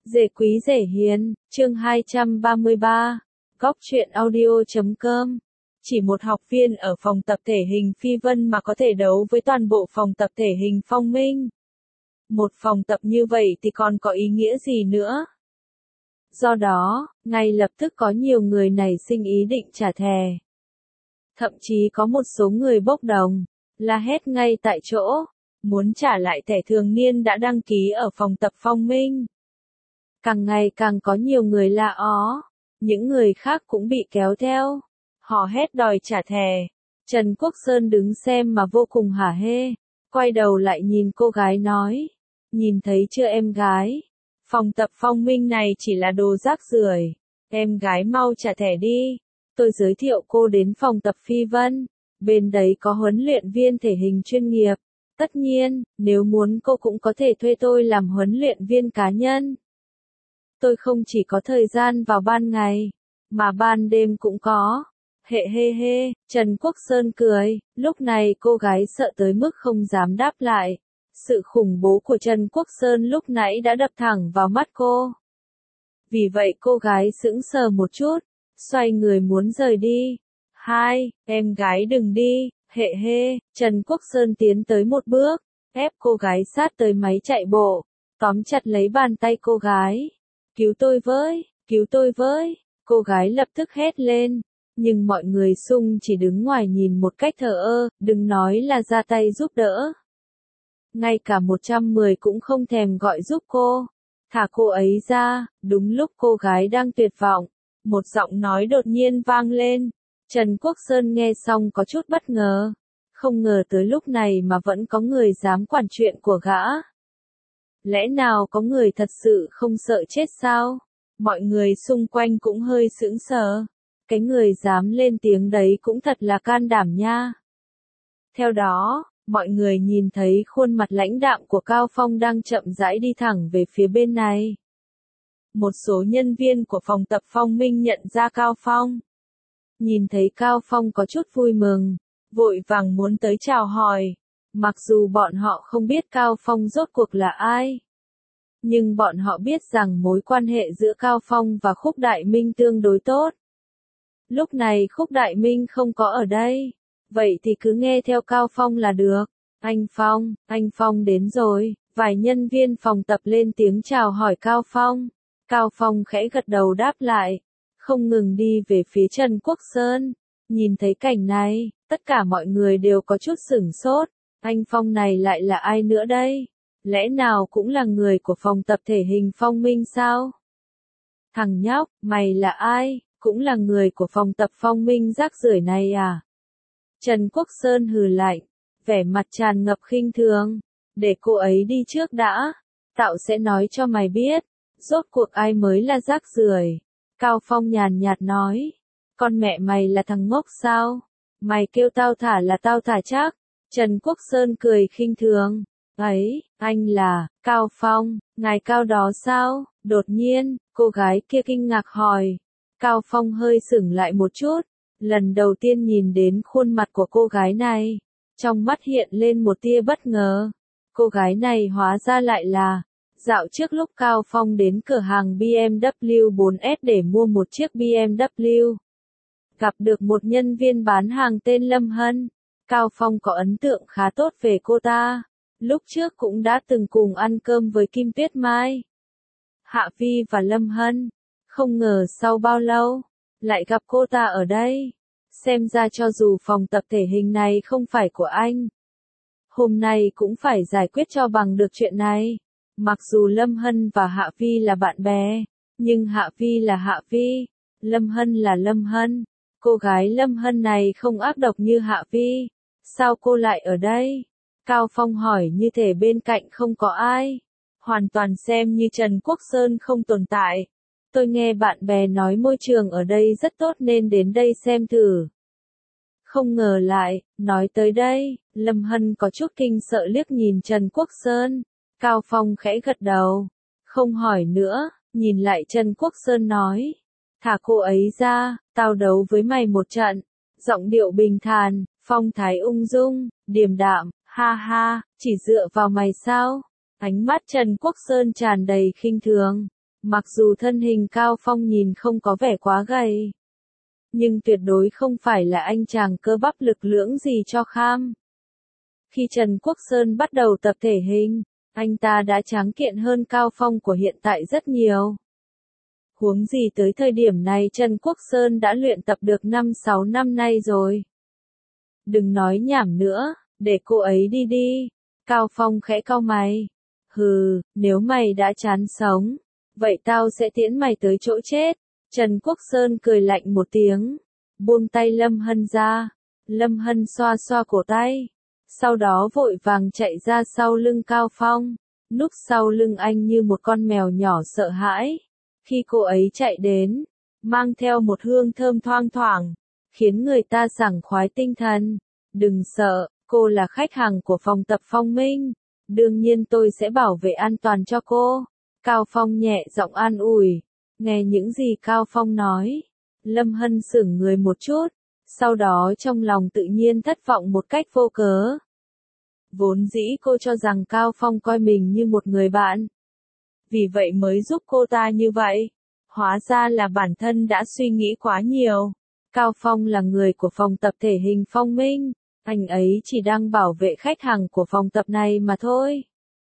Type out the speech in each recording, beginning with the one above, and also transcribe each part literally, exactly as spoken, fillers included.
Dễ quý dễ hiền, chương hai trăm ba mươi ba, góc truyện audio chấm com. Chỉ một học viên ở phòng tập thể hình Phi Vân mà có thể đấu với toàn bộ phòng tập thể hình Phong Minh. Một phòng tập như vậy thì còn có ý nghĩa gì nữa? Do đó, ngay lập tức có nhiều người nảy sinh ý định trả thẻ. Thậm chí có một số người bốc đồng, la hét ngay tại chỗ, muốn trả lại thẻ thường niên đã đăng ký ở phòng tập Phong Minh. Càng ngày càng có nhiều người la ó, những người khác cũng bị kéo theo, họ hét đòi trả thẻ. Trần Quốc Sơn đứng xem mà vô cùng hả hê, quay đầu lại nhìn cô gái nói, nhìn thấy chưa em gái, phòng tập Phong Minh này chỉ là đồ rác rưởi, em gái mau trả thẻ đi, tôi giới thiệu cô đến phòng tập Phi Vân, bên đấy có huấn luyện viên thể hình chuyên nghiệp, tất nhiên, nếu muốn cô cũng có thể thuê tôi làm huấn luyện viên cá nhân. Tôi không chỉ có thời gian vào ban ngày, mà ban đêm cũng có. Hê hê hê, Trần Quốc Sơn cười, lúc này cô gái sợ tới mức không dám đáp lại. Sự khủng bố của Trần Quốc Sơn lúc nãy đã đập thẳng vào mắt cô. Vì vậy cô gái sững sờ một chút, xoay người muốn rời đi. Hai, em gái đừng đi, hê hê, Trần Quốc Sơn tiến tới một bước, ép cô gái sát tới máy chạy bộ, tóm chặt lấy bàn tay cô gái. Cứu tôi với, cứu tôi với, cô gái lập tức hét lên, nhưng mọi người xung chỉ đứng ngoài nhìn một cách thờ ơ, đừng nói là ra tay giúp đỡ. Ngay cả một trăm mười cũng không thèm gọi giúp cô, thả cô ấy ra, đúng lúc cô gái đang tuyệt vọng, một giọng nói đột nhiên vang lên, Trần Quốc Sơn nghe xong có chút bất ngờ, không ngờ tới lúc này mà vẫn có người dám quản chuyện của gã. Lẽ nào có người thật sự không sợ chết sao? Mọi người xung quanh cũng hơi sững sờ. Cái người dám lên tiếng đấy cũng thật là can đảm nha. Theo đó, mọi người nhìn thấy khuôn mặt lãnh đạm của Cao Phong đang chậm rãi đi thẳng về phía bên này. Một số nhân viên của phòng tập Phong Minh nhận ra Cao Phong. Nhìn thấy Cao Phong có chút vui mừng, vội vàng muốn tới chào hỏi. Mặc dù bọn họ không biết Cao Phong rốt cuộc là ai, nhưng bọn họ biết rằng mối quan hệ giữa Cao Phong và Khúc Đại Minh tương đối tốt. Lúc này Khúc Đại Minh không có ở đây, vậy thì cứ nghe theo Cao Phong là được. Anh Phong, anh Phong đến rồi, vài nhân viên phòng tập lên tiếng chào hỏi Cao Phong. Cao Phong khẽ gật đầu đáp lại, không ngừng đi về phía Trần Quốc Sơn. Nhìn thấy cảnh này, tất cả mọi người đều có chút sửng sốt. Anh Phong này lại là ai nữa đây? Lẽ nào cũng là người của phòng tập thể hình Phong Minh sao? Thằng nhóc, mày là ai? Cũng là người của phòng tập Phong Minh rác rưởi này à? Trần Quốc Sơn hừ lạnh, vẻ mặt tràn ngập khinh thường. Để cô ấy đi trước đã. Tạo sẽ nói cho mày biết. Rốt cuộc ai mới là rác rưởi? Cao Phong nhàn nhạt nói. Con mẹ mày là thằng ngốc sao? Mày kêu tao thả là tao thả chắc. Trần Quốc Sơn cười khinh thường. Ấy, anh là, Cao Phong, ngài Cao đó sao? Đột nhiên, cô gái kia kinh ngạc hỏi. Cao Phong hơi sững lại một chút, lần đầu tiên nhìn đến khuôn mặt của cô gái này, trong mắt hiện lên một tia bất ngờ. Cô gái này hóa ra lại là, dạo trước lúc Cao Phong đến cửa hàng bê em vê bốn S để mua một chiếc bê em vê, gặp được một nhân viên bán hàng tên Lâm Hân. Cao Phong có ấn tượng khá tốt về cô ta. Lúc trước cũng đã từng cùng ăn cơm với Kim Tuyết Mai, Hạ Vi và Lâm Hân. Không ngờ sau bao lâu, lại gặp cô ta ở đây. Xem ra cho dù phòng tập thể hình này không phải của anh, hôm nay cũng phải giải quyết cho bằng được chuyện này. Mặc dù Lâm Hân và Hạ Vi là bạn bè, nhưng Hạ Vi là Hạ Vi, Lâm Hân là Lâm Hân. Cô gái Lâm Hân này không ác độc như Hạ Vi. Sao cô lại ở đây? Cao Phong hỏi như thể bên cạnh không có ai. Hoàn toàn xem như Trần Quốc Sơn không tồn tại. Tôi nghe bạn bè nói môi trường ở đây rất tốt nên đến đây xem thử. Không ngờ lại, nói tới đây, Lâm Hân có chút kinh sợ liếc nhìn Trần Quốc Sơn. Cao Phong khẽ gật đầu. Không hỏi nữa, nhìn lại Trần Quốc Sơn nói. Thả cô ấy ra, tao đấu với mày một trận. Giọng điệu bình thản, phong thái ung dung, điềm đạm. Ha ha, chỉ dựa vào mày sao? Ánh mắt Trần Quốc Sơn tràn đầy khinh thường. Mặc dù thân hình Cao Phong nhìn không có vẻ quá gầy, nhưng tuyệt đối không phải là anh chàng cơ bắp lực lưỡng gì cho kham. Khi Trần Quốc Sơn bắt đầu tập thể hình, anh ta đã tráng kiện hơn Cao Phong của hiện tại rất nhiều. Huống gì tới thời điểm này Trần Quốc Sơn đã luyện tập được năm sáu năm nay rồi. Đừng nói nhảm nữa, để cô ấy đi đi. Cao Phong khẽ cau mày. Hừ, nếu mày đã chán sống, vậy tao sẽ tiễn mày tới chỗ chết. Trần Quốc Sơn cười lạnh một tiếng, buông tay Lâm Hân ra. Lâm Hân xoa xoa cổ tay, sau đó vội vàng chạy ra sau lưng Cao Phong, núp sau lưng anh như một con mèo nhỏ sợ hãi. Khi cô ấy chạy đến, mang theo một hương thơm thoang thoảng, khiến người ta sảng khoái tinh thần. Đừng sợ, cô là khách hàng của phòng tập Phong Minh, đương nhiên tôi sẽ bảo vệ an toàn cho cô. Cao Phong nhẹ giọng an ủi. Nghe những gì Cao Phong nói, Lâm Hân sững người một chút, sau đó trong lòng tự nhiên thất vọng một cách vô cớ. Vốn dĩ cô cho rằng Cao Phong coi mình như một người bạn, vì vậy mới giúp cô ta như vậy. Hóa ra là bản thân đã suy nghĩ quá nhiều. Cao Phong là người của phòng tập thể hình Phong Minh, anh ấy chỉ đang bảo vệ khách hàng của phòng tập này mà thôi.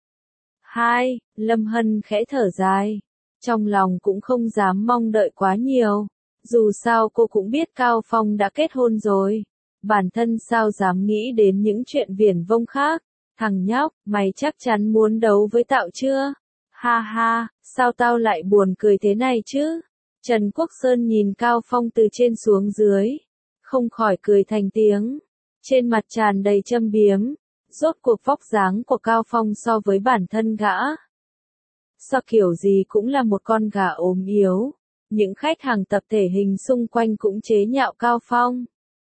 Hai, Lâm Hân khẽ thở dài. Trong lòng cũng không dám mong đợi quá nhiều. Dù sao cô cũng biết Cao Phong đã kết hôn rồi. Bản thân sao dám nghĩ đến những chuyện viển vông khác. Thằng nhóc, mày chắc chắn muốn đấu với tao chưa? Ha ha, sao tao lại buồn cười thế này chứ? Trần Quốc Sơn nhìn Cao Phong từ trên xuống dưới, không khỏi cười thành tiếng. Trên mặt tràn đầy châm biếm. Rốt cuộc vóc dáng của Cao Phong so với bản thân gã, sao kiểu gì cũng là một con gà ốm yếu. Những khách hàng tập thể hình xung quanh cũng chế nhạo Cao Phong.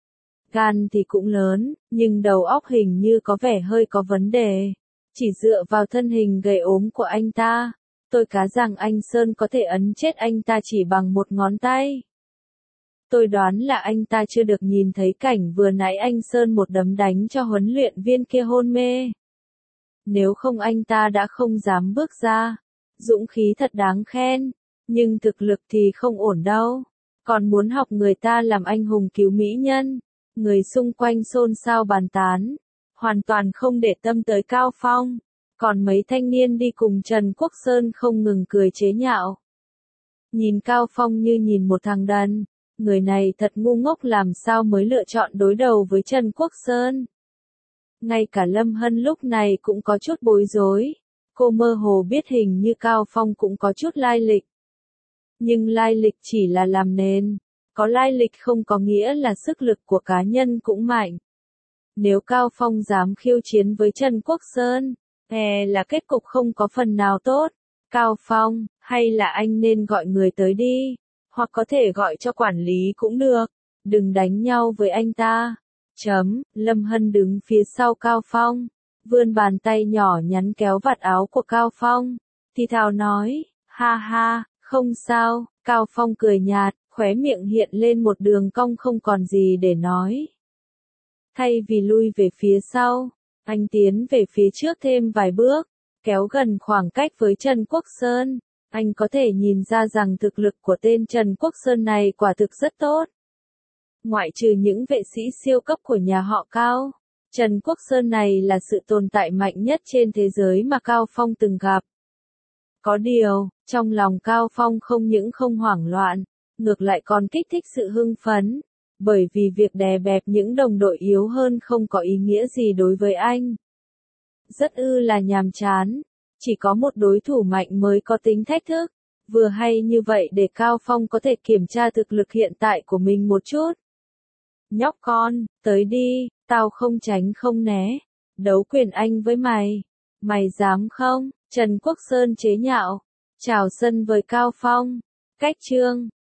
Gan thì cũng lớn, nhưng đầu óc hình như có vẻ hơi có vấn đề. Chỉ dựa vào thân hình gầy ốm của anh ta, tôi cá rằng anh Sơn có thể ấn chết anh ta chỉ bằng một ngón tay. Tôi đoán là anh ta chưa được nhìn thấy cảnh vừa nãy anh Sơn một đấm đánh cho huấn luyện viên kia hôn mê. Nếu không anh ta đã không dám bước ra. Dũng khí thật đáng khen, nhưng thực lực thì không ổn đâu. Còn muốn học người ta làm anh hùng cứu mỹ nhân. Người xung quanh xôn xao bàn tán, hoàn toàn không để tâm tới Cao Phong. Còn mấy thanh niên đi cùng Trần Quốc Sơn không ngừng cười chế nhạo. Nhìn Cao Phong như nhìn một thằng đần. Người này thật ngu ngốc, làm sao mới lựa chọn đối đầu với Trần Quốc Sơn. Ngay cả Lâm Hân lúc này cũng có chút bối rối. Cô mơ hồ biết hình như Cao Phong cũng có chút lai lịch. Nhưng lai lịch chỉ là làm nền. Có lai lịch không có nghĩa là sức lực của cá nhân cũng mạnh. Nếu Cao Phong dám khiêu chiến với Trần Quốc Sơn, e là kết cục không có phần nào tốt. Cao Phong, hay là anh nên gọi người tới đi. Hoặc có thể gọi cho quản lý cũng được. Đừng đánh nhau với anh ta. Chấm, Lâm Hân đứng phía sau Cao Phong. Vươn bàn tay nhỏ nhắn kéo vạt áo của Cao Phong. Thì thào nói, ha ha, không sao. Cao Phong cười nhạt, khóe miệng hiện lên một đường cong không còn gì để nói. Thay vì lui về phía sau, anh tiến về phía trước thêm vài bước, kéo gần khoảng cách với Trần Quốc Sơn. Anh có thể nhìn ra rằng thực lực của tên Trần Quốc Sơn này quả thực rất tốt. Ngoại trừ những vệ sĩ siêu cấp của nhà họ Cao, Trần Quốc Sơn này là sự tồn tại mạnh nhất trên thế giới mà Cao Phong từng gặp. Có điều, trong lòng Cao Phong không những không hoảng loạn, ngược lại còn kích thích sự hưng phấn, bởi vì việc đè bẹp những đồng đội yếu hơn không có ý nghĩa gì đối với anh. Rất ư là nhàm chán, chỉ có một đối thủ mạnh mới có tính thách thức, vừa hay như vậy để Cao Phong có thể kiểm tra thực lực hiện tại của mình một chút. Nhóc con, tới đi, tao không tránh không né, đấu quyền anh với mày, mày dám không? Trần Quốc Sơn chế nhạo, chào sân với Cao Phong, cách chương.